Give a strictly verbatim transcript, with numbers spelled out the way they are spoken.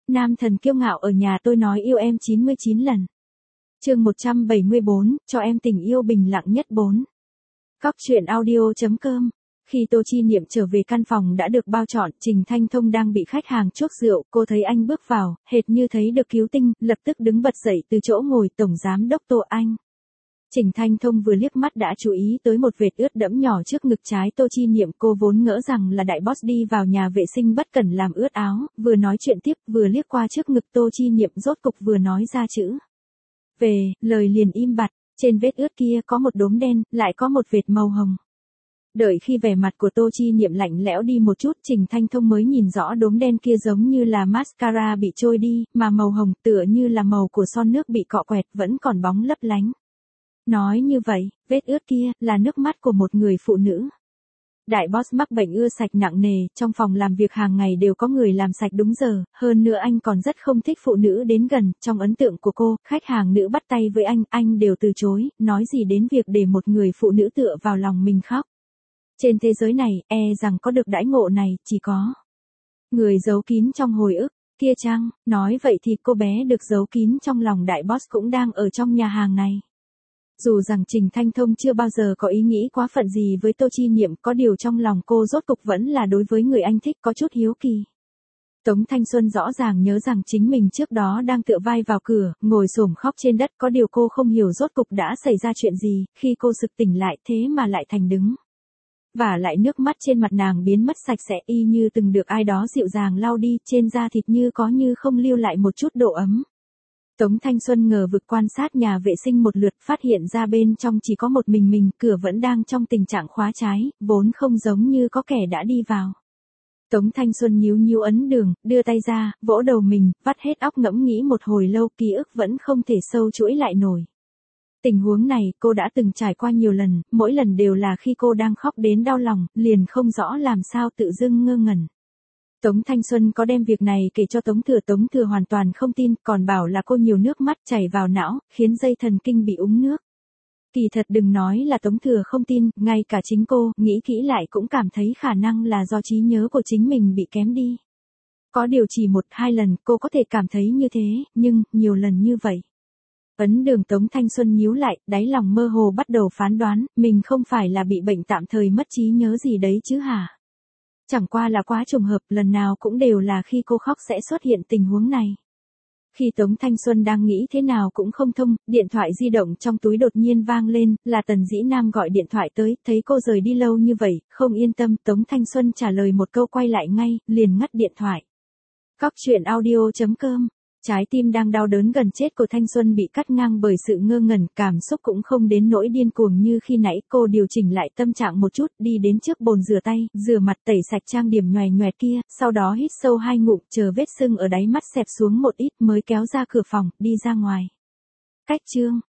Nam thần kiêu ngạo ở nhà tôi nói yêu em chín mươi chín lần. Chương một trăm bảy mươi bốn, cho em tình yêu bình lặng nhất bốn. Cóc truyện audio chấm com. Khi Tô Chi Niệm trở về căn phòng đã được bao trọn, Trình Thanh Thông đang bị khách hàng chuốc rượu, cô thấy anh bước vào, hệt như thấy được cứu tinh, lập tức đứng bật dậy từ chỗ ngồi. Tổng giám đốc Tô Anh. Trình Thanh Thông vừa liếc mắt đã chú ý tới một vệt ướt đẫm nhỏ trước ngực trái Tô Chi Niệm, cô vốn ngỡ rằng là đại boss đi vào nhà vệ sinh bất cẩn làm ướt áo, vừa nói chuyện tiếp vừa liếc qua trước ngực Tô Chi Niệm, rốt cục vừa nói ra chữ về, lời liền im bặt. Trên vết ướt kia có một đốm đen, lại có một vệt màu hồng. Đợi khi vẻ mặt của Tô Chi Niệm lạnh lẽo đi một chút, Trình Thanh Thông mới nhìn rõ đốm đen kia giống như là mascara bị trôi đi, mà màu hồng tựa như là màu của son nước bị cọ quẹt vẫn còn bóng lấp lánh. Nói như vậy, vết ướt kia là nước mắt của một người phụ nữ. Đại boss mắc bệnh ưa sạch nặng nề, trong phòng làm việc hàng ngày đều có người làm sạch đúng giờ, hơn nữa anh còn rất không thích phụ nữ đến gần, trong ấn tượng của cô, khách hàng nữ bắt tay với anh, anh đều từ chối, nói gì đến việc để một người phụ nữ tựa vào lòng mình khóc. Trên thế giới này, e rằng có được đãi ngộ này, chỉ có người giấu kín trong hồi ức, kia chăng, nói vậy thì cô bé được giấu kín trong lòng đại boss cũng đang ở trong nhà hàng này. Dù rằng Trình Thanh Thông chưa bao giờ có ý nghĩ quá phận gì với Tô Chi Niệm, có điều trong lòng cô rốt cục vẫn là đối với người anh thích có chút hiếu kỳ. Tống Thanh Xuân rõ ràng nhớ rằng chính mình trước đó đang tựa vai vào cửa, ngồi xổm khóc trên đất, có điều cô không hiểu rốt cục đã xảy ra chuyện gì, khi cô sực tỉnh lại thế mà lại thành đứng. Và lại nước mắt trên mặt nàng biến mất sạch sẽ y như từng được ai đó dịu dàng lau đi, trên da thịt như có như không lưu lại một chút độ ấm. Tống Thanh Xuân ngờ vực quan sát nhà vệ sinh một lượt, phát hiện ra bên trong chỉ có một mình mình, cửa vẫn đang trong tình trạng khóa trái, vốn không giống như có kẻ đã đi vào. Tống Thanh Xuân nhíu nhíu ấn đường, đưa tay ra, vỗ đầu mình, vắt hết óc ngẫm nghĩ một hồi lâu, ký ức vẫn không thể sâu chuỗi lại nổi. Tình huống này cô đã từng trải qua nhiều lần, mỗi lần đều là khi cô đang khóc đến đau lòng, liền không rõ làm sao tự dưng ngơ ngẩn. Tống Thanh Xuân có đem việc này kể cho Tống Thừa, Tống Thừa hoàn toàn không tin, còn bảo là cô nhiều nước mắt chảy vào não, khiến dây thần kinh bị úng nước. Kỳ thật đừng nói là Tống Thừa không tin, ngay cả chính cô, nghĩ kỹ lại cũng cảm thấy khả năng là do trí nhớ của chính mình bị kém đi. Có điều chỉ một, hai lần cô có thể cảm thấy như thế, nhưng, nhiều lần như vậy. Ấn đường Tống Thanh Xuân nhíu lại, đáy lòng mơ hồ bắt đầu phán đoán, mình không phải là bị bệnh tạm thời mất trí nhớ gì đấy chứ hả? Chẳng qua là quá trùng hợp, lần nào cũng đều là khi cô khóc sẽ xuất hiện tình huống này. Khi Tống Thanh Xuân đang nghĩ thế nào cũng không thông, điện thoại di động trong túi đột nhiên vang lên, là Tần Dĩ Nam gọi điện thoại tới, thấy cô rời đi lâu như vậy, không yên tâm, Tống Thanh Xuân trả lời một câu quay lại ngay, liền ngắt điện thoại. Cóc truyện audio chấm com. Trái tim đang đau đớn gần chết của Thanh Xuân bị cắt ngang bởi sự ngơ ngẩn, cảm xúc cũng không đến nỗi điên cuồng như khi nãy, cô điều chỉnh lại tâm trạng một chút, đi đến trước bồn rửa tay, rửa mặt tẩy sạch trang điểm nhoài nhoẹt kia, sau đó hít sâu hai ngụm, chờ vết sưng ở đáy mắt xẹp xuống một ít mới kéo ra cửa phòng, đi ra ngoài. Cách chương